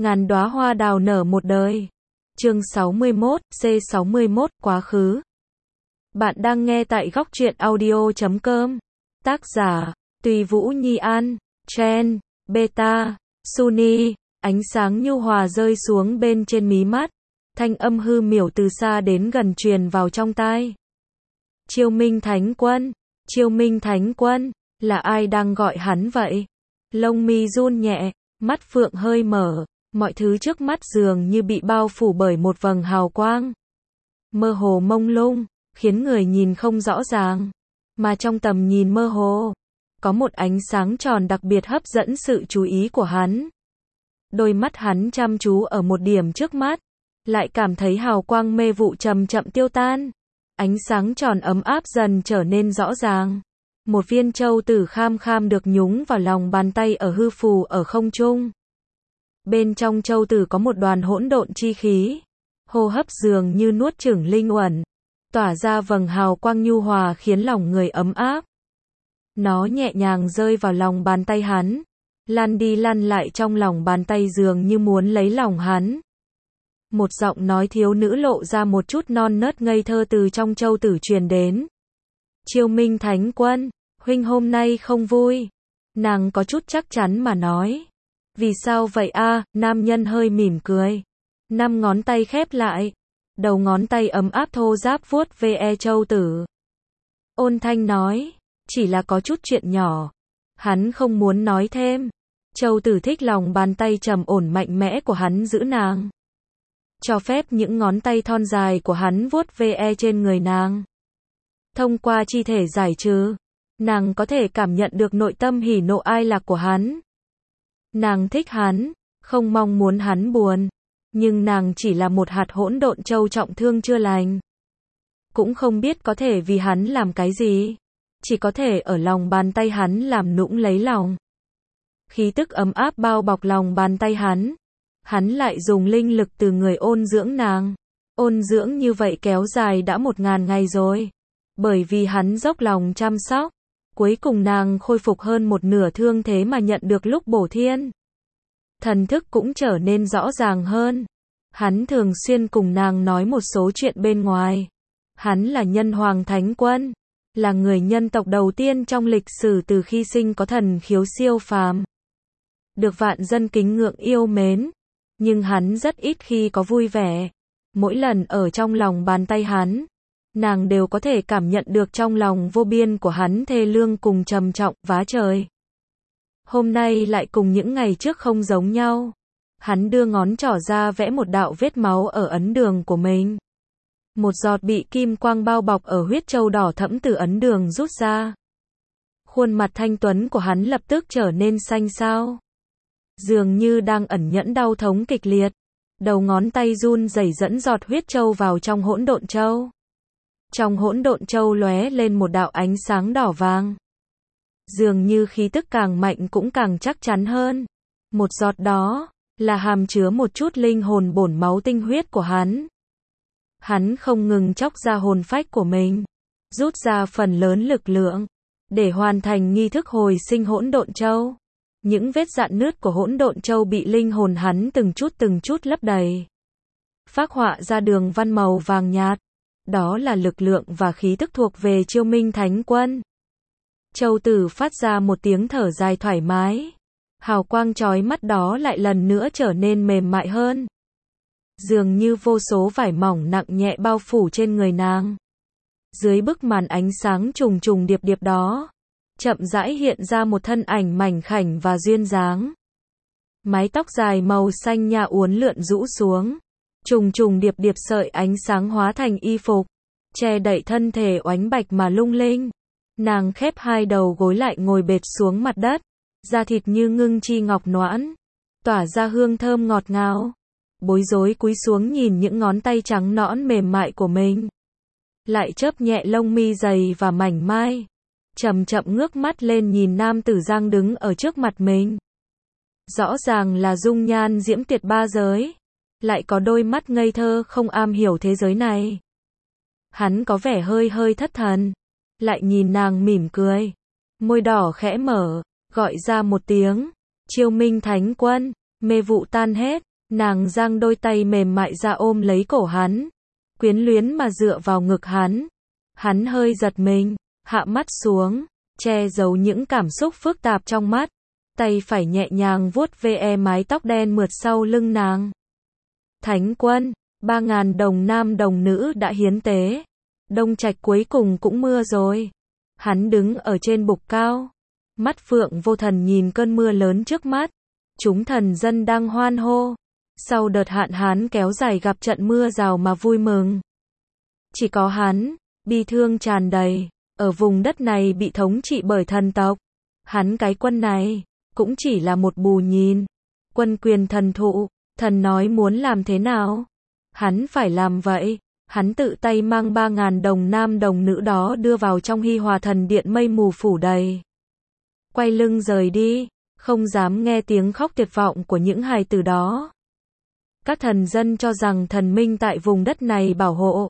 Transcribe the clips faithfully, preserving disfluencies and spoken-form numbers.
Ngàn đóa hoa đào nở một đời. Chương sáu mươi mốt, C sáu mươi mốt, quá khứ. Bạn đang nghe tại góc truyện audio chấm com. Tác giả, Tùy Vũ Nhi An, Chen, Beta, Suni. Ánh sáng nhu hòa rơi xuống bên trên mí mắt. Thanh âm hư miểu từ xa đến gần truyền vào trong tai. Chiêu Minh Thánh Quân, Chiêu Minh Thánh Quân, là ai đang gọi hắn vậy? Lông mi run nhẹ, mắt phượng hơi mở, mọi thứ trước mắt dường như bị bao phủ bởi một vầng hào quang. Mơ hồ mông lung, khiến người nhìn không rõ ràng. Mà trong tầm nhìn mơ hồ, có một ánh sáng tròn đặc biệt hấp dẫn sự chú ý của hắn. Đôi mắt hắn chăm chú ở một điểm trước mắt, lại cảm thấy hào quang mê vụ chậm chậm tiêu tan. Ánh sáng tròn ấm áp dần trở nên rõ ràng. Một viên châu tử kham kham được nhúng vào lòng bàn tay ở hư phù ở không trung. Bên trong châu tử có một đoàn hỗn độn chi khí. Hô hấp dường như nuốt chửng linh uẩn, tỏa ra vầng hào quang nhu hòa khiến lòng người ấm áp. Nó nhẹ nhàng rơi vào lòng bàn tay hắn, lăn đi lăn lại trong lòng bàn tay dường như muốn lấy lòng hắn. Một giọng nói thiếu nữ lộ ra một chút non nớt ngây thơ từ trong châu tử truyền đến. Chiêu Minh Thánh Quân, huynh hôm nay không vui. Nàng có chút chắc chắn mà nói. Vì sao vậy a? Nam nhân hơi mỉm cười. Năm ngón tay khép lại. Đầu ngón tay ấm áp thô ráp vuốt ve châu tử. Ôn thanh nói. Chỉ là có chút chuyện nhỏ. Hắn không muốn nói thêm. Châu tử thích lòng bàn tay trầm ổn mạnh mẽ của hắn giữ nàng. Cho phép những ngón tay thon dài của hắn vuốt ve trên người nàng. Thông qua chi thể giải trừ, nàng có thể cảm nhận được nội tâm hỉ nộ ai lạc của hắn. Nàng thích hắn, không mong muốn hắn buồn, nhưng nàng chỉ là một hạt hỗn độn châu trọng thương chưa lành. Cũng không biết có thể vì hắn làm cái gì, chỉ có thể ở lòng bàn tay hắn làm nũng lấy lòng. Khí tức ấm áp bao bọc lòng bàn tay hắn, hắn lại dùng linh lực từ người ôn dưỡng nàng. Ôn dưỡng như vậy kéo dài đã một ngàn ngày rồi. Bởi vì hắn dốc lòng chăm sóc, cuối cùng nàng khôi phục hơn một nửa thương thế mà nhận được lúc bổ thiên. Thần thức cũng trở nên rõ ràng hơn. Hắn thường xuyên cùng nàng nói một số chuyện bên ngoài. Hắn là Nhân Hoàng Thánh Quân, là người nhân tộc đầu tiên trong lịch sử từ khi sinh có thần khiếu siêu phàm. Được vạn dân kính ngưỡng yêu mến, nhưng hắn rất ít khi có vui vẻ. Mỗi lần ở trong lòng bàn tay hắn, nàng đều có thể cảm nhận được trong lòng vô biên của hắn thê lương cùng trầm trọng, vá trời. Hôm nay lại cùng những ngày trước không giống nhau. Hắn đưa ngón trỏ ra vẽ một đạo vết máu ở ấn đường của mình. Một giọt bị kim quang bao bọc ở huyết châu đỏ thẫm từ ấn đường rút ra. Khuôn mặt thanh tuấn của hắn lập tức trở nên xanh xao. Dường như đang ẩn nhẫn đau thống kịch liệt. Đầu ngón tay run rẩy dẫn giọt huyết châu vào trong hỗn độn châu. Trong hỗn độn châu lóe lên một đạo ánh sáng đỏ vàng. Dường như khí tức càng mạnh cũng càng chắc chắn hơn. Một giọt đó, là hàm chứa một chút linh hồn bổn máu tinh huyết của hắn. Hắn không ngừng chóc ra hồn phách của mình, rút ra phần lớn lực lượng, để hoàn thành nghi thức hồi sinh hỗn độn châu. Những vết rạn nứt của hỗn độn châu bị linh hồn hắn từng chút từng chút lấp đầy. Phác họa ra đường văn màu vàng nhạt. Đó là lực lượng và khí tức thuộc về Chiêu Minh Thánh Quân. Châu tử phát ra một tiếng thở dài thoải mái. Hào quang chói mắt đó lại lần nữa trở nên mềm mại hơn. Dường như vô số vải mỏng nặng nhẹ bao phủ trên người nàng. Dưới bức màn ánh sáng trùng trùng điệp điệp đó, chậm rãi hiện ra một thân ảnh mảnh khảnh và duyên dáng. Mái tóc dài màu xanh nha uốn lượn rũ xuống. Trùng trùng điệp điệp sợi ánh sáng hóa thành y phục, che đậy thân thể oánh bạch mà lung linh. Nàng khép hai đầu gối lại ngồi bệt xuống mặt đất, da thịt như ngưng chi ngọc noãn, tỏa ra hương thơm ngọt ngào. Bối rối cúi xuống nhìn những ngón tay trắng nõn mềm mại của mình, lại chớp nhẹ lông mi dày và mảnh mai, chậm chậm ngước mắt lên nhìn nam tử giang đứng ở trước mặt mình. Rõ ràng là dung nhan diễm tuyệt ba giới, lại có đôi mắt ngây thơ không am hiểu thế giới này. Hắn có vẻ hơi hơi thất thần, lại nhìn nàng mỉm cười, môi đỏ khẽ mở, gọi ra một tiếng, Chiêu Minh Thánh Quân. Mê vụ tan hết, Nàng giang đôi tay mềm mại ra ôm lấy cổ hắn, quyến luyến mà dựa vào ngực hắn. Hắn hơi giật mình, hạ mắt xuống, che giấu những cảm xúc phức tạp trong mắt. Tay phải nhẹ nhàng vuốt ve mái tóc đen mượt sau lưng nàng. Thánh quân, ba ngàn đồng nam đồng nữ đã hiến tế. Đông Trạch cuối cùng cũng mưa rồi. Hắn đứng ở trên bục cao. Mắt phượng vô thần nhìn cơn mưa lớn trước mắt. Chúng thần dân đang hoan hô. Sau đợt hạn hán kéo dài gặp trận mưa rào mà vui mừng. Chỉ có hắn, bi thương tràn đầy, ở vùng đất này bị thống trị bởi thần tộc. Hắn cái quân này, cũng chỉ là một bù nhìn. Quân quyền thần thụ, thần nói muốn làm thế nào? Hắn phải làm vậy. Hắn tự tay mang ba ngàn đồng nam đồng nữ đó đưa vào trong Hi Hòa thần điện mây mù phủ đầy. Quay lưng rời đi, không dám nghe tiếng khóc tuyệt vọng của những hài tử đó. Các thần dân cho rằng thần minh tại vùng đất này bảo hộ.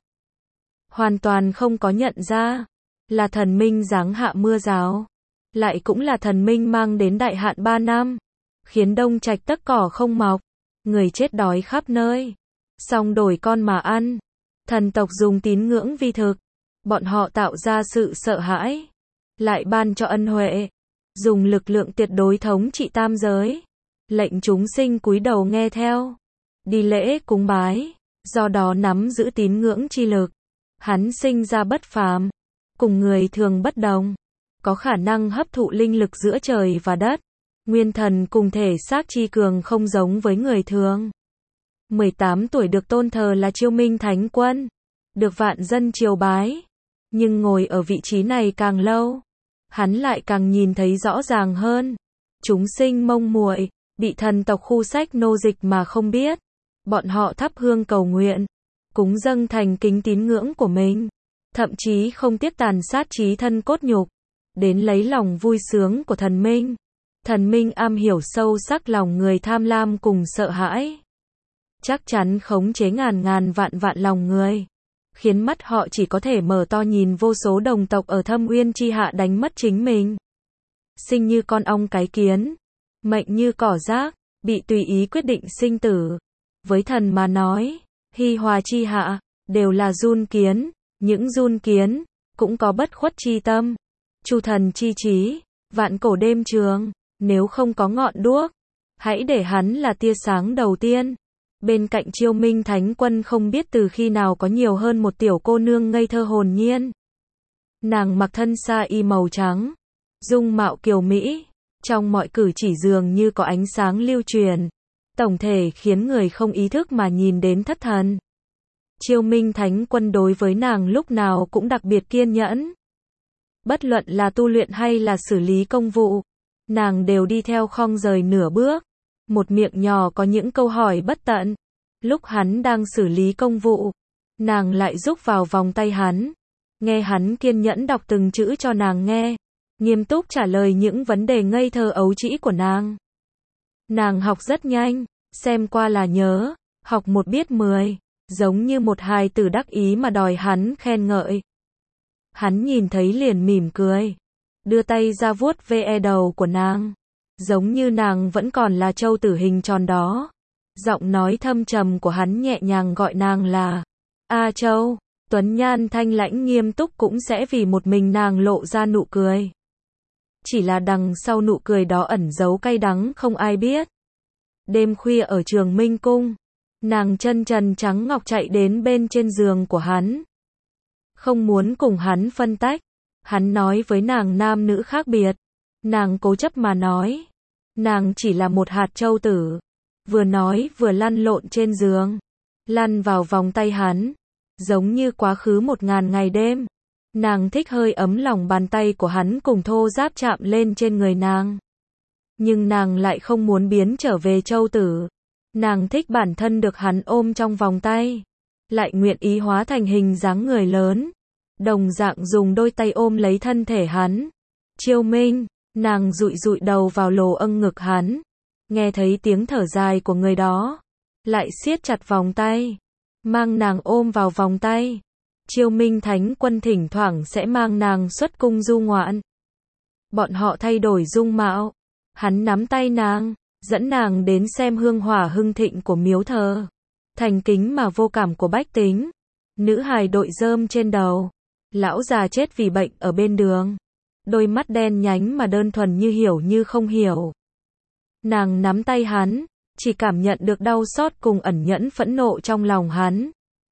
Hoàn toàn không có nhận ra, là thần minh giáng hạ mưa rào. Lại cũng là thần minh mang đến đại hạn ba năm, khiến Đông Trạch tất cỏ không mọc, người chết đói khắp nơi. Xong đổi con mà ăn. Thần tộc dùng tín ngưỡng vi thực, bọn họ tạo ra sự sợ hãi, lại ban cho ân huệ, dùng lực lượng tuyệt đối thống trị tam giới, lệnh chúng sinh cúi đầu nghe theo, đi lễ cúng bái, do đó nắm giữ tín ngưỡng chi lực. Hắn sinh ra bất phàm, cùng người thường bất đồng, có khả năng hấp thụ linh lực giữa trời và đất. Nguyên thần cùng thể xác chi cường không giống với người thường. mười tám tuổi được tôn thờ là Chiêu Minh Thánh Quân, được vạn dân triều bái. Nhưng ngồi ở vị trí này càng lâu, hắn lại càng nhìn thấy rõ ràng hơn. Chúng sinh mông muội, bị thần tộc khu sách nô dịch mà không biết. Bọn họ thắp hương cầu nguyện, cúng dâng thành kính tín ngưỡng của mình, thậm chí không tiếc tàn sát chí thân cốt nhục, đến lấy lòng vui sướng của thần minh. Thần minh am hiểu sâu sắc lòng người tham lam cùng sợ hãi. Chắc chắn khống chế ngàn ngàn vạn vạn lòng người, khiến mắt họ chỉ có thể mở to nhìn vô số đồng tộc ở thâm uyên chi hạ đánh mất chính mình. Sinh như con ong cái kiến, mệnh như cỏ rác, bị tùy ý quyết định sinh tử. Với thần mà nói, Hi Hòa chi hạ, đều là giun kiến, những giun kiến, cũng có bất khuất chi tâm. Chu thần chi trí, vạn cổ đêm trường, nếu không có ngọn đuốc, hãy để hắn là tia sáng đầu tiên. Bên cạnh Chiêu Minh Thánh Quân không biết từ khi nào có nhiều hơn một tiểu cô nương ngây thơ hồn nhiên. Nàng mặc thân sa y màu trắng, dung mạo kiều mỹ, trong mọi cử chỉ dường như có ánh sáng lưu truyền, tổng thể khiến người không ý thức mà nhìn đến thất thần. Chiêu Minh Thánh Quân đối với nàng lúc nào cũng đặc biệt kiên nhẫn. Bất luận là tu luyện hay là xử lý công vụ, nàng đều đi theo không rời nửa bước. Một miệng nhỏ có những câu hỏi bất tận. Lúc hắn đang xử lý công vụ, nàng lại rúc vào vòng tay hắn, nghe hắn kiên nhẫn đọc từng chữ cho nàng nghe, nghiêm túc trả lời những vấn đề ngây thơ ấu trĩ của nàng. Nàng học rất nhanh, xem qua là nhớ, học một biết mười, giống như một hài tử đắc ý mà đòi hắn khen ngợi. Hắn nhìn thấy liền mỉm cười, đưa tay ra vuốt ve đầu của nàng, giống như nàng vẫn còn là châu tử hình tròn đó. Giọng nói thâm trầm của hắn nhẹ nhàng gọi nàng là A Châu. Tuấn nhan thanh lãnh nghiêm túc cũng sẽ vì một mình nàng lộ ra nụ cười. Chỉ là đằng sau nụ cười đó ẩn giấu cay đắng không ai biết. Đêm khuya ở Trường Minh Cung, nàng chân trần trắng ngọc chạy đến bên trên giường của hắn. Không muốn cùng hắn phân tách, hắn nói với nàng nam nữ khác biệt. Nàng cố chấp mà nói, nàng chỉ là một hạt châu tử. Vừa nói vừa lăn lộn trên giường, lăn vào vòng tay hắn, giống như quá khứ một ngàn ngày đêm. Nàng thích hơi ấm lòng bàn tay của hắn cùng thô ráp chạm lên trên người nàng. Nhưng nàng lại không muốn biến trở về châu tử. Nàng thích bản thân được hắn ôm trong vòng tay, lại nguyện ý hóa thành hình dáng người lớn, đồng dạng dùng đôi tay ôm lấy thân thể hắn. Chiêu Minh, nàng dụi dụi đầu vào lồ âng ngực hắn, nghe thấy tiếng thở dài của người đó, lại siết chặt vòng tay, mang nàng ôm vào vòng tay. Chiêu Minh Thánh Quân thỉnh thoảng sẽ mang nàng xuất cung du ngoạn. Bọn họ thay đổi dung mạo, hắn nắm tay nàng, dẫn nàng đến xem hương hỏa hưng thịnh của miếu thờ, thành kính mà vô cảm của bách tính, nữ hài đội rơm trên đầu, lão già chết vì bệnh ở bên đường, đôi mắt đen nhánh mà đơn thuần như hiểu như không hiểu. Nàng nắm tay hắn, chỉ cảm nhận được đau xót cùng ẩn nhẫn phẫn nộ trong lòng hắn.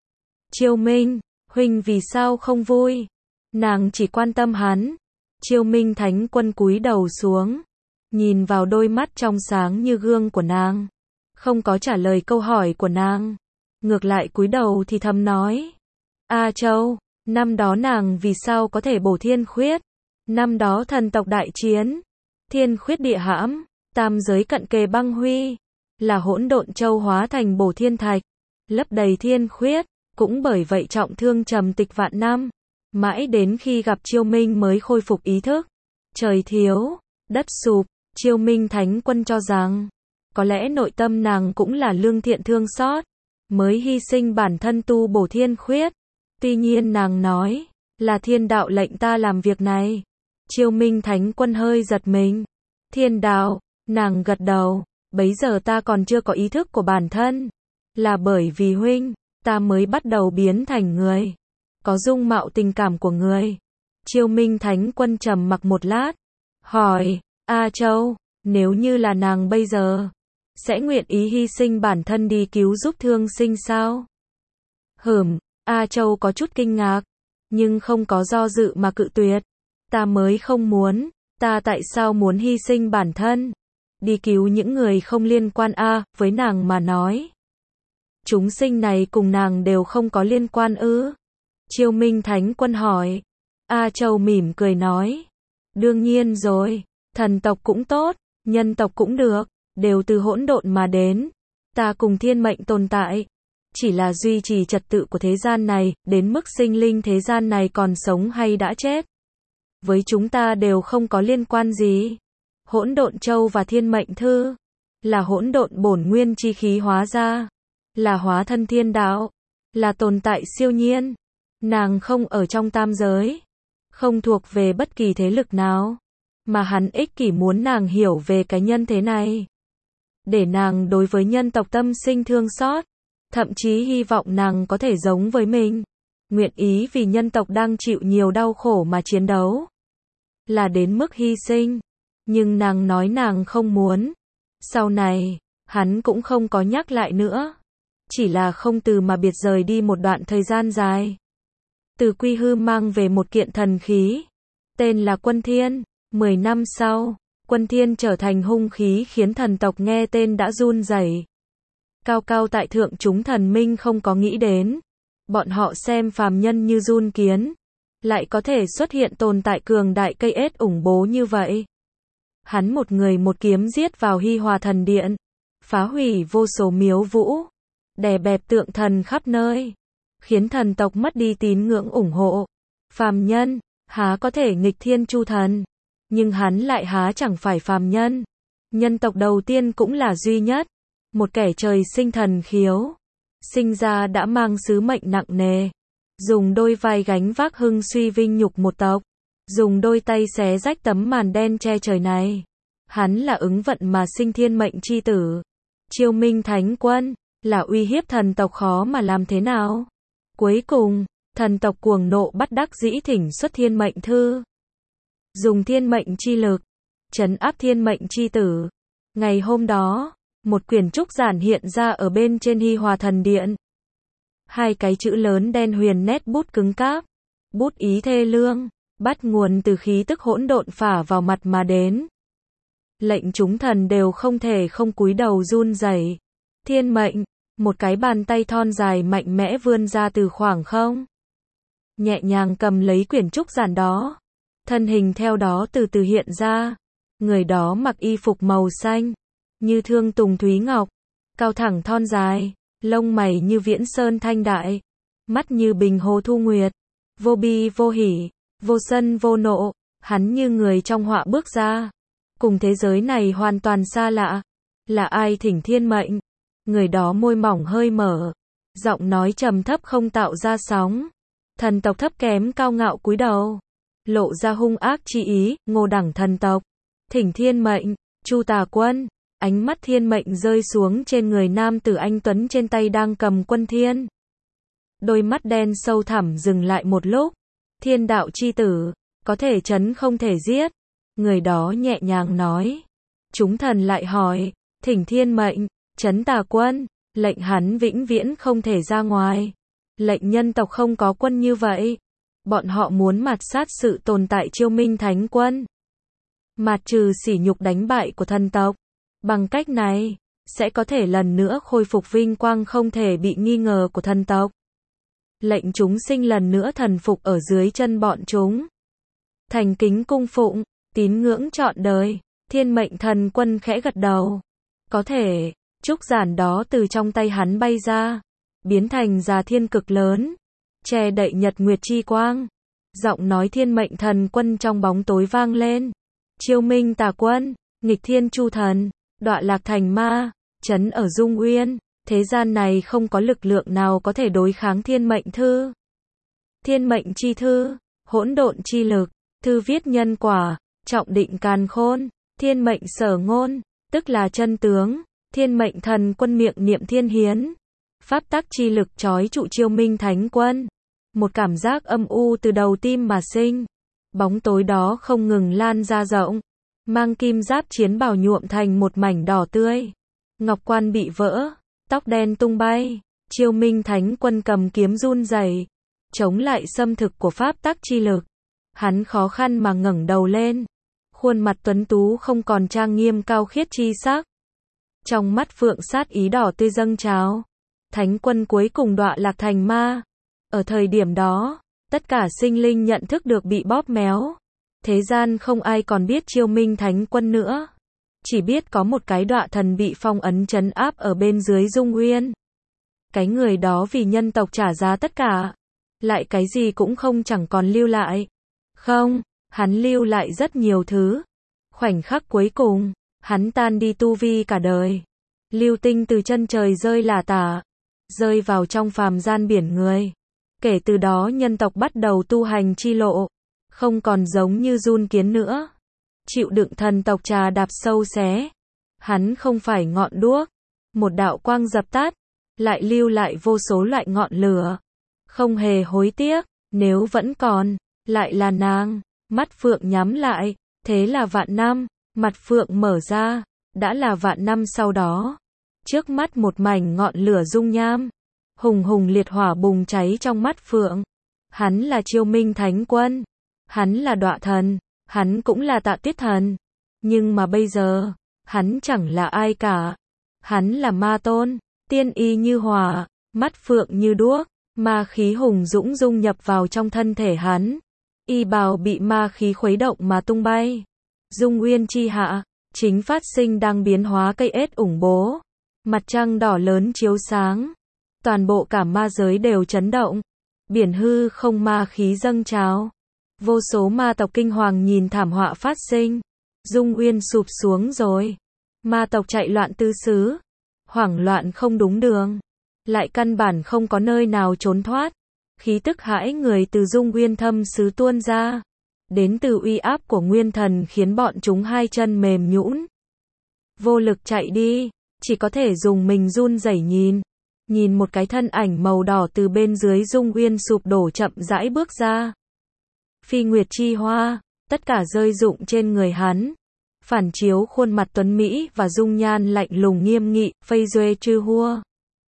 Chiêu Minh, huynh vì sao không vui? Nàng chỉ quan tâm hắn. Chiêu Minh Thánh Quân cúi đầu xuống, nhìn vào đôi mắt trong sáng như gương của nàng, không có trả lời câu hỏi của nàng, ngược lại cúi đầu thì thầm nói: A Châu, năm đó nàng vì sao có thể bổ thiên khuyết? Năm đó thần tộc đại chiến, thiên khuyết địa hãm, tam giới cận kề băng huy, là hỗn độn châu hóa thành bổ thiên thạch, lấp đầy thiên khuyết, cũng bởi vậy trọng thương trầm tịch vạn năm, mãi đến khi gặp Chiêu Minh mới khôi phục ý thức. Trời thiếu, đất sụp, Chiêu Minh Thánh Quân cho rằng, có lẽ nội tâm nàng cũng là lương thiện thương xót, mới hy sinh bản thân tu bổ thiên khuyết. Tuy nhiên nàng nói, là thiên đạo lệnh ta làm việc này. Chiêu Minh Thánh Quân hơi giật mình. Thiên đạo, nàng gật đầu, bấy giờ ta còn chưa có ý thức của bản thân. Là bởi vì huynh, ta mới bắt đầu biến thành người, có dung mạo tình cảm của người. Chiêu Minh Thánh Quân trầm mặc một lát, hỏi, A Châu, nếu như là nàng bây giờ, sẽ nguyện ý hy sinh bản thân đi cứu giúp thương sinh sao? Hửm, A Châu có chút kinh ngạc, nhưng không có do dự mà cự tuyệt. Ta mới không muốn, ta tại sao muốn hy sinh bản thân? Đi cứu những người không liên quan a, với nàng mà nói. Chúng sinh này cùng nàng đều không có liên quan ư? Chiêu Minh Thánh Quân hỏi. A Châu mỉm cười nói. Đương nhiên rồi, thần tộc cũng tốt, nhân tộc cũng được, đều từ hỗn độn mà đến. Ta cùng thiên mệnh tồn tại, chỉ là duy trì trật tự của thế gian này, đến mức sinh linh thế gian này còn sống hay đã chết. Với chúng ta đều không có liên quan gì. Hỗn độn châu và thiên mệnh thư, là hỗn độn bổn nguyên chi khí hóa ra, là hóa thân thiên đạo, là tồn tại siêu nhiên. Nàng không ở trong tam giới, không thuộc về bất kỳ thế lực nào, mà hắn ích kỷ muốn nàng hiểu về cái nhân thế này, để nàng đối với nhân tộc tâm sinh thương xót, thậm chí hy vọng nàng có thể giống với mình, nguyện ý vì nhân tộc đang chịu nhiều đau khổ mà chiến đấu, là đến mức hy sinh. Nhưng nàng nói nàng không muốn. Sau này, hắn cũng không có nhắc lại nữa, chỉ là không từ mà biệt rời đi một đoạn thời gian dài. Từ Quy Hư mang về một kiện thần khí, tên là Quân Thiên. Mười năm sau, Quân Thiên trở thành hung khí khiến thần tộc nghe tên đã run rẩy. Cao cao tại thượng chúng thần minh không có nghĩ đến, bọn họ xem phàm nhân như giun kiến, lại có thể xuất hiện tồn tại cường đại cây ết ủng bố như vậy. Hắn một người một kiếm giết vào Hi Hòa Thần Điện, phá hủy vô số miếu vũ, đè bẹp tượng thần khắp nơi, khiến thần tộc mất đi tín ngưỡng ủng hộ. Phàm nhân, há có thể nghịch thiên chu thần, nhưng hắn lại há chẳng phải phàm nhân. Nhân tộc đầu tiên cũng là duy nhất, một kẻ trời sinh thần khiếu, sinh ra đã mang sứ mệnh nặng nề, dùng đôi vai gánh vác hưng suy vinh nhục một tộc, dùng đôi tay xé rách tấm màn đen che trời này. Hắn là ứng vận mà sinh thiên mệnh chi tử. Chiêu Minh Thánh Quân, là uy hiếp thần tộc khó mà làm thế nào. Cuối cùng, thần tộc cuồng nộ bắt đắc dĩ thỉnh xuất thiên mệnh thư. Dùng thiên mệnh chi lực, trấn áp thiên mệnh chi tử. Ngày hôm đó, một quyển trúc giản hiện ra ở bên trên Hi Hòa Thần Điện. Hai cái chữ lớn đen huyền nét bút cứng cáp, bút ý thê lương, bắt nguồn từ khí tức hỗn độn phả vào mặt mà đến. Lệnh chúng thần đều không thể không cúi đầu run rẩy. Thiên mệnh, một cái bàn tay thon dài mạnh mẽ vươn ra từ khoảng không, nhẹ nhàng cầm lấy quyển trúc giản đó. Thân hình theo đó từ từ hiện ra. Người đó mặc y phục màu xanh, như thương tùng thúy ngọc, cao thẳng thon dài, lông mày như viễn sơn thanh đại, mắt như bình hồ thu nguyệt, vô bi vô hỉ, vô sân vô nộ. Hắn như người trong họa bước ra, cùng thế giới này hoàn toàn xa lạ. Là ai thỉnh thiên mệnh? Người đó môi mỏng hơi mở, giọng nói trầm thấp không tạo ra sóng. Thần tộc thấp kém cao ngạo cúi đầu, lộ ra hung ác chi ý. Ngô đẳng thần tộc, thỉnh thiên mệnh. Chu Tà Quân, Ánh mắt thiên mệnh rơi xuống trên người nam tử anh tuấn trên tay đang cầm quân thiên. Đôi mắt đen sâu thẳm dừng lại một lúc. Thiên đạo chi tử, có thể trấn không thể giết. Người đó nhẹ nhàng nói. Chúng thần lại hỏi, thỉnh thiên mệnh, trấn tà quân, lệnh hắn vĩnh viễn không thể ra ngoài. Lệnh nhân tộc không có quân như vậy. Bọn họ muốn mạt sát sự tồn tại Chiêu Minh Thánh Quân. Mạt trừ sỉ nhục đánh bại của thần tộc. Bằng cách này, sẽ có thể lần nữa khôi phục vinh quang không thể bị nghi ngờ của thần tộc. Lệnh chúng sinh lần nữa thần phục ở dưới chân bọn chúng. Thành kính cung phụng, tín ngưỡng trọn đời. Thiên mệnh thần quân khẽ gật đầu. Có thể, trúc giản đó từ trong tay hắn bay ra, biến thành già thiên cực lớn, che đậy nhật nguyệt chi quang. Giọng nói thiên mệnh thần quân trong bóng tối vang lên. Chiêu Minh Tà Quân, nghịch thiên chu thần, đọa lạc thành ma, trấn ở Dung Uyên. Thế gian này không có lực lượng nào có thể đối kháng thiên mệnh thư. Thiên mệnh chi thư, hỗn độn chi lực, thư viết nhân quả, trọng định càn khôn, thiên mệnh sở ngôn, tức là chân tướng. Thiên mệnh thần quân miệng niệm thiên hiến. Pháp tắc chi lực trói trụ Chiêu Minh Thánh Quân. Một cảm giác âm u từ đầu tim mà sinh. Bóng tối đó không ngừng lan ra rộng. Mang kim giáp chiến bào nhuộm thành một mảnh đỏ tươi. Ngọc quan bị vỡ, tóc đen tung bay. Chiêu Minh Thánh Quân cầm kiếm run rẩy, chống lại xâm thực của pháp tắc chi lực. Hắn khó khăn mà ngẩng đầu lên. Khuôn mặt tuấn tú không còn trang nghiêm cao khiết chi sắc. Trong mắt phượng sát ý đỏ tươi dâng trào. Thánh quân cuối cùng đọa lạc thành ma. Ở thời điểm đó, tất cả sinh linh nhận thức được bị bóp méo. Thế gian không ai còn biết Chiêu Minh Thánh Quân nữa. Chỉ biết có một cái đọa thần bị phong ấn trấn áp ở bên dưới Dung Uyên. Cái người đó vì nhân tộc trả giá tất cả. Lại cái gì cũng không chẳng còn lưu lại. Không, hắn lưu lại rất nhiều thứ. Khoảnh khắc cuối cùng, hắn tan đi tu vi cả đời. Lưu tinh từ chân trời rơi lả tả, rơi vào trong phàm gian biển người. Kể từ đó nhân tộc bắt đầu tu hành chi lộ, không còn giống như giun kiến nữa. Chịu đựng thần tộc trà đạp sâu xé. Hắn không phải ngọn đuốc, một đạo quang dập tắt, lại lưu lại vô số loại ngọn lửa. Không hề hối tiếc, nếu vẫn còn, lại là nàng. Mắt phượng nhắm lại, thế là vạn năm. Mặt phượng mở ra, đã là vạn năm sau đó. Trước mắt một mảnh ngọn lửa dung nham. Hùng hùng liệt hỏa bùng cháy trong mắt phượng. Hắn là Chiêu Minh Thánh Quân. Hắn là đọa thần. Hắn cũng là Tạ Tuyết Thần. Nhưng mà bây giờ, hắn chẳng là ai cả. Hắn là ma tôn, tiên y như hỏa, mắt phượng như đuốc. Ma khí hùng dũng dung nhập vào trong thân thể hắn. Y bào bị ma khí khuấy động mà tung bay. Dung Uyên chi hạ, chính phát sinh đang biến hóa cây ết ủng bố. Mặt trăng đỏ lớn chiếu sáng. Toàn bộ cả ma giới đều chấn động. Biển hư không ma khí dâng trào. Vô số ma tộc kinh hoàng nhìn thảm họa phát sinh. Dung Uyên sụp xuống rồi. Ma tộc chạy loạn tứ xứ. Hoảng loạn không đúng đường. Lại căn bản không có nơi nào trốn thoát. Khí tức hãi người từ Dung Uyên thâm xứ tuôn ra. Đến từ uy áp của nguyên thần khiến bọn chúng hai chân mềm nhũn. Vô lực chạy đi. Chỉ có thể dùng mình run rẩy nhìn. Nhìn một cái thân ảnh màu đỏ từ bên dưới Dung Uyên sụp đổ chậm rãi bước ra. Phi nguyệt chi hoa, tất cả rơi rụng trên người hắn. Phản chiếu khuôn mặt tuấn Mỹ và dung nhan lạnh lùng nghiêm nghị, phây duê chư hua.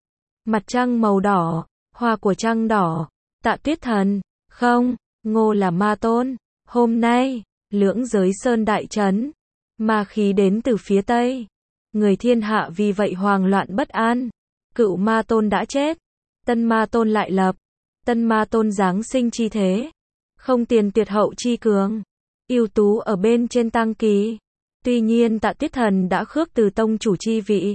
Mặt trăng màu đỏ, hoa của trăng đỏ, Tạ Tuyết Thần, không, Ngô là ma tôn. Hôm nay, lưỡng giới sơn đại trấn, ma khí đến từ phía Tây. Người thiên hạ vì vậy hoang loạn bất an. Cựu ma tôn đã chết, tân ma tôn lại lập. Tân ma tôn giáng sinh chi thế. Không tiền tuyệt hậu chi cường. Ưu tú ở bên trên tăng kỳ. Tuy nhiên Tạ Tuyết Thần đã khước từ tông chủ chi vị.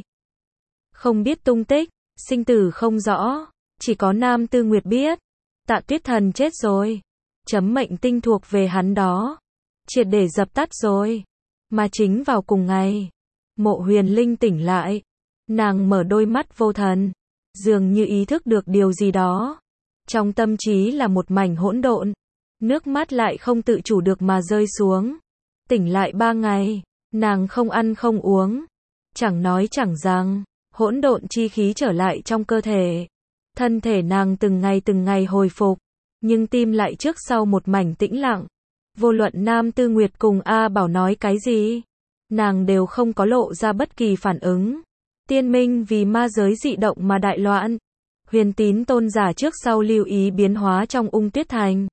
Không biết tung tích, sinh tử không rõ. Chỉ có Nam Tư Nguyệt biết. Tạ Tuyết Thần chết rồi. Chấm mệnh tinh thuộc về hắn đó. Triệt để dập tắt rồi. Mà chính vào cùng ngày, Mộ Huyền Linh tỉnh lại. Nàng mở đôi mắt vô thần. Dường như ý thức được điều gì đó. Trong tâm trí là một mảnh hỗn độn. Nước mắt lại không tự chủ được mà rơi xuống. Tỉnh lại ba ngày, nàng không ăn không uống. Chẳng nói chẳng rằng, hỗn độn chi khí trở lại trong cơ thể. Thân thể nàng từng ngày từng ngày hồi phục, nhưng tim lại trước sau một mảnh tĩnh lặng. Vô luận Nam Tư Nguyệt cùng A Bảo nói cái gì, nàng đều không có lộ ra bất kỳ phản ứng. Tiên minh vì ma giới dị động mà đại loạn. Huyền Tín tôn giả trước sau lưu ý biến hóa trong Ung Tuyết Thành.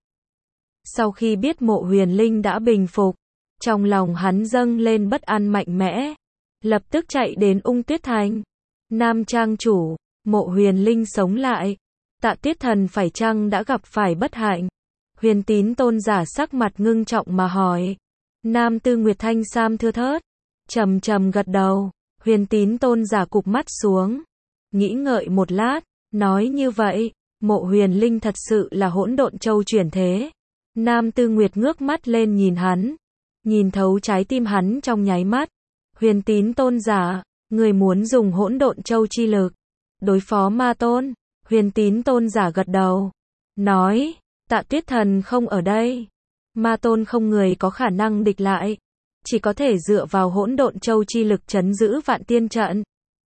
Sau khi biết Mộ Huyền Linh đã bình phục, trong lòng hắn dâng lên bất an mạnh mẽ, lập tức chạy đến Ung Tuyết Thành. Nam trang chủ, Mộ Huyền Linh sống lại, Tạ Tuyết Thần phải chăng đã gặp phải bất hạnh? Huyền Tín tôn giả sắc mặt ngưng trọng mà hỏi. Nam Tư Nguyệt thanh sam thưa thớt, trầm trầm gật đầu. Huyền Tín tôn giả cụp mắt xuống, nghĩ ngợi một lát, nói như vậy, Mộ Huyền Linh thật sự là hỗn độn châu chuyển thế. Nam Tư Nguyệt ngước mắt lên nhìn hắn, nhìn thấu trái tim hắn trong nháy mắt. Huyền Tín tôn giả, người muốn dùng hỗn độn châu chi lực đối phó ma tôn? Huyền Tín tôn giả gật đầu, nói, Tạ Tuyết Thần không ở đây, ma tôn không người có khả năng địch lại, chỉ có thể dựa vào hỗn độn châu chi lực trấn giữ Vạn Tiên trận.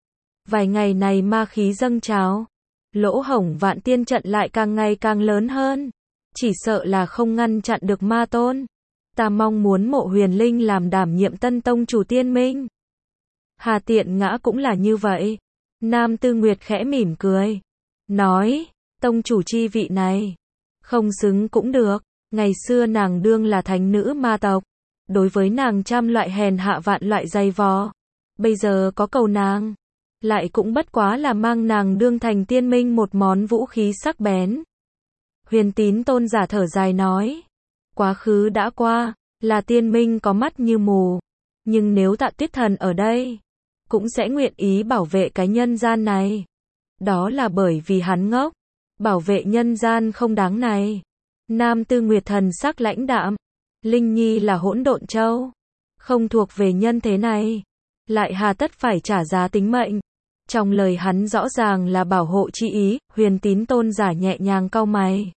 Vài ngày này ma khí dâng trào, lỗ hổng Vạn Tiên trận lại càng ngày càng lớn hơn, chỉ sợ là không ngăn chặn được ma tôn. Ta mong muốn Mộ Huyền Linh làm đảm nhiệm tân tông chủ tiên minh. Hà Tiện Ngã cũng là như vậy. Nam Tư Nguyệt khẽ mỉm cười, nói, tông chủ chi vị này, không xứng cũng được. Ngày xưa nàng đương là thánh nữ ma tộc, đối với nàng trăm loại hèn hạ vạn loại dày vò. Bây giờ có cầu nàng, lại cũng bất quá là mang nàng đương thành tiên minh một món vũ khí sắc bén. Huyền Tín tôn giả thở dài nói, quá khứ đã qua, là tiên minh có mắt như mù, nhưng nếu Tạ Tuyết Thần ở đây, cũng sẽ nguyện ý bảo vệ cái nhân gian này. Đó là bởi vì hắn ngốc, bảo vệ nhân gian không đáng này. Nam Tư Nguyệt thần sắc lãnh đạm, Linh Nhi là hỗn độn châu, không thuộc về nhân thế này, lại hà tất phải trả giá tính mệnh. Trong lời hắn rõ ràng là bảo hộ chi ý. Huyền Tín tôn giả nhẹ nhàng cau mày,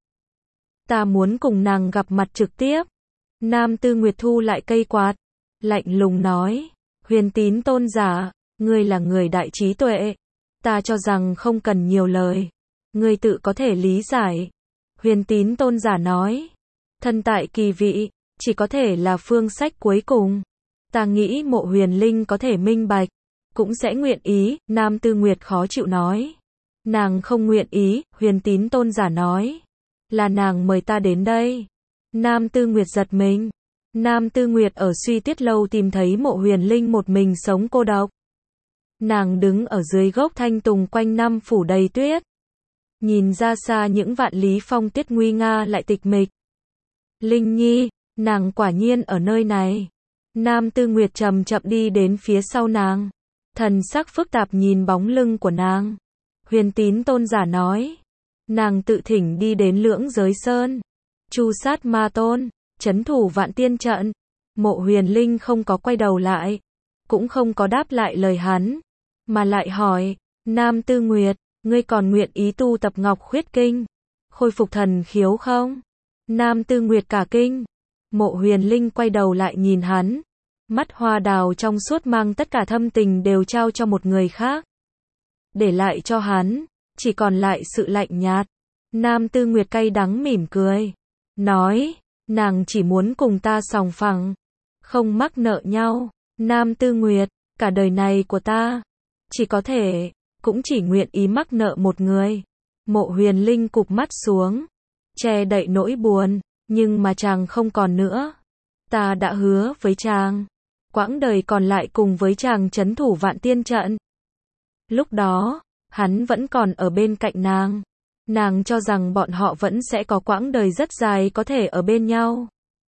ta muốn cùng nàng gặp mặt trực tiếp. Nam Tư Nguyệt thu lại cây quạt, lạnh lùng nói, Huyền Tín tôn giả, ngươi là người đại trí tuệ, ta cho rằng không cần nhiều lời, ngươi tự có thể lý giải. Huyền Tín tôn giả nói, thân tại kỳ vị, chỉ có thể là phương sách cuối cùng. Ta nghĩ Mộ Huyền Linh có thể minh bạch, cũng sẽ nguyện ý. Nam Tư Nguyệt khó chịu nói, nàng không nguyện ý. Huyền Tín tôn giả nói, là nàng mời ta đến đây. Nam Tư Nguyệt giật mình. Nam Tư Nguyệt ở Suy Tuyết lâu tìm thấy Mộ Huyền Linh một mình sống cô độc. Nàng đứng ở dưới gốc thanh tùng quanh năm phủ đầy tuyết, nhìn ra xa những vạn lý phong tuyết nguy nga lại tịch mịch. Linh Nhi, nàng quả nhiên ở nơi này. Nam Tư Nguyệt chậm chậm đi đến phía sau nàng, thần sắc phức tạp nhìn bóng lưng của nàng. Huyền Tín tôn giả nói, nàng tự thỉnh đi đến Lưỡng Giới Sơn, tru sát ma tôn, trấn thủ Vạn Tiên trận. Mộ Huyền Linh không có quay đầu lại, cũng không có đáp lại lời hắn, mà lại hỏi, Nam Tư Nguyệt, ngươi còn nguyện ý tu tập Ngọc Khuyết Kinh, khôi phục thần khiếu không? Nam Tư Nguyệt cả kinh. Mộ Huyền Linh quay đầu lại nhìn hắn, mắt hoa đào trong suốt mang tất cả thâm tình đều trao cho một người khác, để lại cho hắn chỉ còn lại sự lạnh nhạt. Nam Tư Nguyệt cay đắng mỉm cười, nói, nàng chỉ muốn cùng ta sòng phẳng, không mắc nợ nhau. Nam Tư Nguyệt, cả đời này của ta, chỉ có thể, cũng chỉ nguyện ý mắc nợ một người. Mộ Huyền Linh cụp mắt xuống, che đậy nỗi buồn, nhưng mà chàng không còn nữa. Ta đã hứa với chàng, quãng đời còn lại cùng với chàng trấn thủ Vạn Tiên trận. Lúc đó, hắn vẫn còn ở bên cạnh nàng. Nàng cho rằng bọn họ vẫn sẽ có quãng đời rất dài có thể ở bên nhau.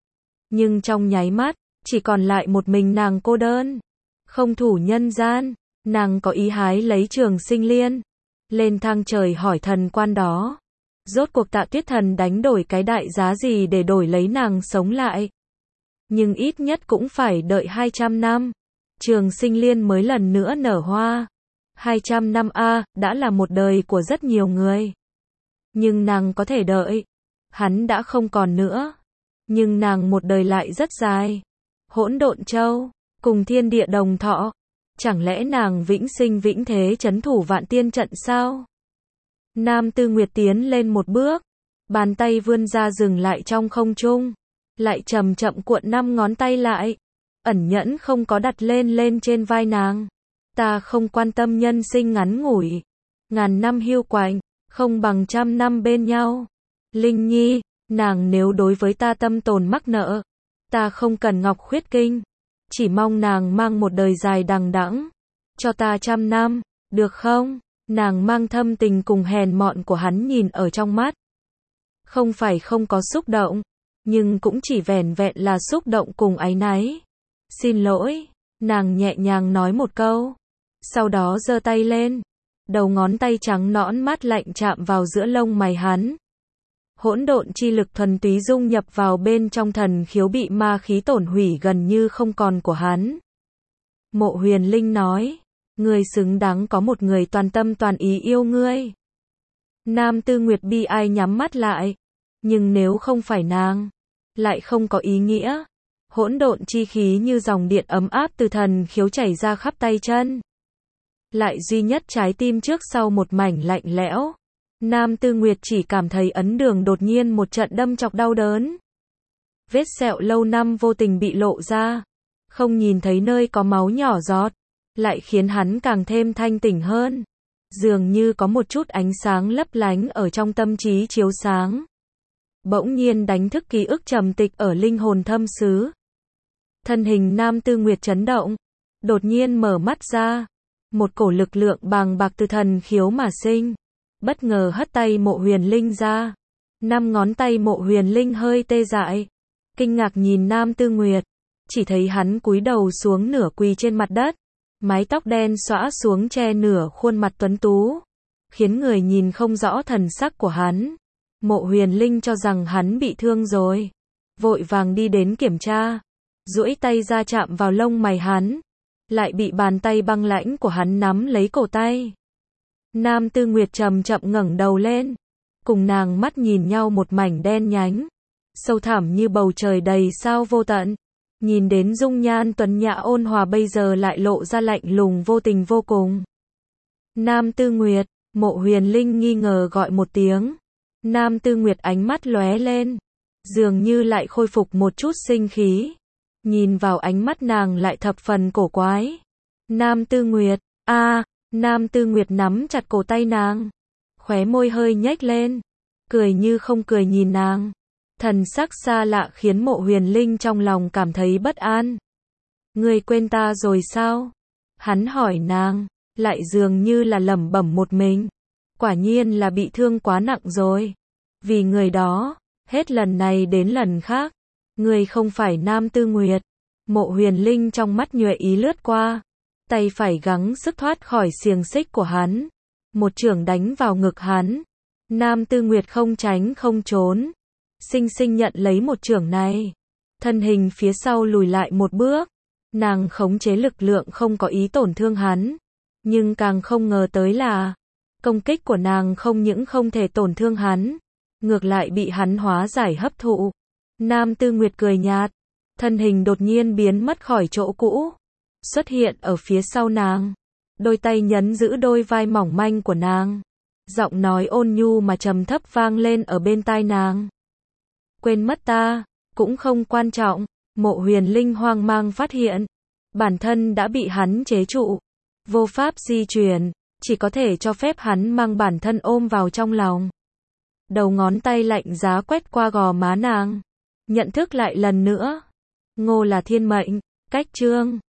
Nhưng trong nháy mắt, chỉ còn lại một mình nàng cô đơn, không thủ nhân gian. Nàng có ý hái lấy Trường Sinh Liên, lên thang trời hỏi thần quan đó, rốt cuộc Tạ Tuyết Thần đánh đổi cái đại giá gì để đổi lấy nàng sống lại. Nhưng ít nhất cũng phải đợi hai trăm năm, Trường Sinh Liên mới lần nữa nở hoa. hai trăm năm a, đã là một đời của rất nhiều người. Nhưng nàng có thể đợi, hắn đã không còn nữa. Nhưng nàng một đời lại rất dài. Hỗn Độn Châu, cùng thiên địa đồng thọ, Chẳng lẽ nàng vĩnh sinh vĩnh thế trấn thủ vạn tiên trận sao? Nam Tư Nguyệt tiến lên một bước, bàn tay vươn ra dừng lại trong không trung, lại chậm chậm cuộn năm ngón tay lại, ẩn nhẫn không có đặt lên lên trên vai nàng. Ta không quan tâm nhân sinh ngắn ngủi, ngàn năm hiu quạnh, không bằng trăm năm bên nhau. Linh Nhi, nàng nếu đối với ta tâm tồn mắc nợ, ta không cần ngọc khuyết kinh, chỉ mong nàng mang một đời dài đằng đẵng, cho ta trăm năm, được không? Nàng mang thâm tình cùng hèn mọn của hắn nhìn ở trong mắt. Không phải không có xúc động, nhưng cũng chỉ vẻn vẹn là xúc động cùng áy náy. Xin lỗi, nàng nhẹ nhàng nói một câu, sau đó giơ tay lên, đầu ngón tay trắng nõn mát lạnh chạm vào giữa lông mày hắn. Hỗn độn chi lực thuần túy dung nhập vào bên trong thần khiếu bị ma khí tổn hủy gần như không còn của hắn. Mộ Huyền Linh nói, ngươi xứng đáng có một người toàn tâm toàn ý yêu ngươi. Nam Tư Nguyệt bi ai nhắm mắt lại, nhưng nếu không phải nàng, lại không có ý nghĩa. Hỗn độn chi khí như dòng điện ấm áp từ thần khiếu chảy ra khắp tay chân. Lại duy nhất trái tim trước sau một mảnh lạnh lẽo. Nam Tư Nguyệt chỉ cảm thấy ấn đường đột nhiên một trận đâm chọc đau đớn. Vết sẹo lâu năm vô tình bị lộ ra, không nhìn thấy nơi có máu nhỏ giọt, lại khiến hắn càng thêm thanh tỉnh hơn. Dường như có một chút ánh sáng lấp lánh ở trong tâm trí chiếu sáng. Bỗng nhiên đánh thức ký ức trầm tịch ở linh hồn thâm xứ. Thân hình Nam Tư Nguyệt chấn động, đột nhiên mở mắt ra. Một cổ lực lượng bàng bạc từ thần khiếu mà sinh, bất ngờ hất tay Mộ Huyền Linh ra. Năm ngón tay Mộ Huyền Linh hơi tê dại, kinh ngạc nhìn Nam Tư Nguyệt, chỉ thấy hắn cúi đầu xuống nửa quỳ trên mặt đất, mái tóc đen xõa xuống che nửa khuôn mặt tuấn tú, khiến người nhìn không rõ thần sắc của hắn. Mộ Huyền Linh cho rằng hắn bị thương rồi, vội vàng đi đến kiểm tra, duỗi tay ra chạm vào lông mày hắn, lại bị bàn tay băng lãnh của hắn nắm lấy cổ tay. Nam Tư Nguyệt chậm chậm ngẩng đầu lên, cùng nàng mắt nhìn nhau một mảnh đen nhánh, sâu thẳm như bầu trời đầy sao vô tận. Nhìn đến dung nhan tuấn nhã ôn hòa bây giờ lại lộ ra lạnh lùng vô tình vô cùng. Nam Tư Nguyệt, Mộ Huyền Linh nghi ngờ gọi một tiếng. Nam Tư Nguyệt ánh mắt lóe lên, dường như lại khôi phục một chút sinh khí. Nhìn vào ánh mắt nàng lại thập phần cổ quái. Nam Tư Nguyệt, a, à, Nam Tư Nguyệt nắm chặt cổ tay nàng, khóe môi hơi nhếch lên, cười như không cười nhìn nàng. Thần sắc xa lạ khiến Mộ Huyền Linh trong lòng cảm thấy bất an. Ngươi quên ta rồi sao? Hắn hỏi nàng, lại dường như là lẩm bẩm một mình. Quả nhiên là bị thương quá nặng rồi. Vì người đó, hết lần này đến lần khác, ngươi không phải Nam Tư Nguyệt. Mộ Huyền Linh trong mắt nhuệ ý lướt qua, tay phải gắng sức thoát khỏi xiềng xích của hắn, một chưởng đánh vào ngực hắn. Nam Tư Nguyệt không tránh không trốn, xinh xinh nhận lấy một chưởng này, thân hình phía sau lùi lại một bước. Nàng khống chế lực lượng không có ý tổn thương hắn, nhưng càng không ngờ tới là công kích của nàng không những không thể tổn thương hắn, ngược lại bị hắn hóa giải hấp thụ. Nam Tư Nguyệt cười nhạt, thân hình đột nhiên biến mất khỏi chỗ cũ, xuất hiện ở phía sau nàng, đôi tay nhấn giữ đôi vai mỏng manh của nàng, giọng nói ôn nhu mà trầm thấp vang lên ở bên tai nàng. Quên mất ta, cũng không quan trọng. Mộ Huyền Linh hoang mang phát hiện, bản thân đã bị hắn chế trụ, vô pháp di chuyển, chỉ có thể cho phép hắn mang bản thân ôm vào trong lòng. Đầu ngón tay lạnh giá quét qua gò má nàng, nhận thức lại lần nữa. Ngô là thiên mệnh, cách chương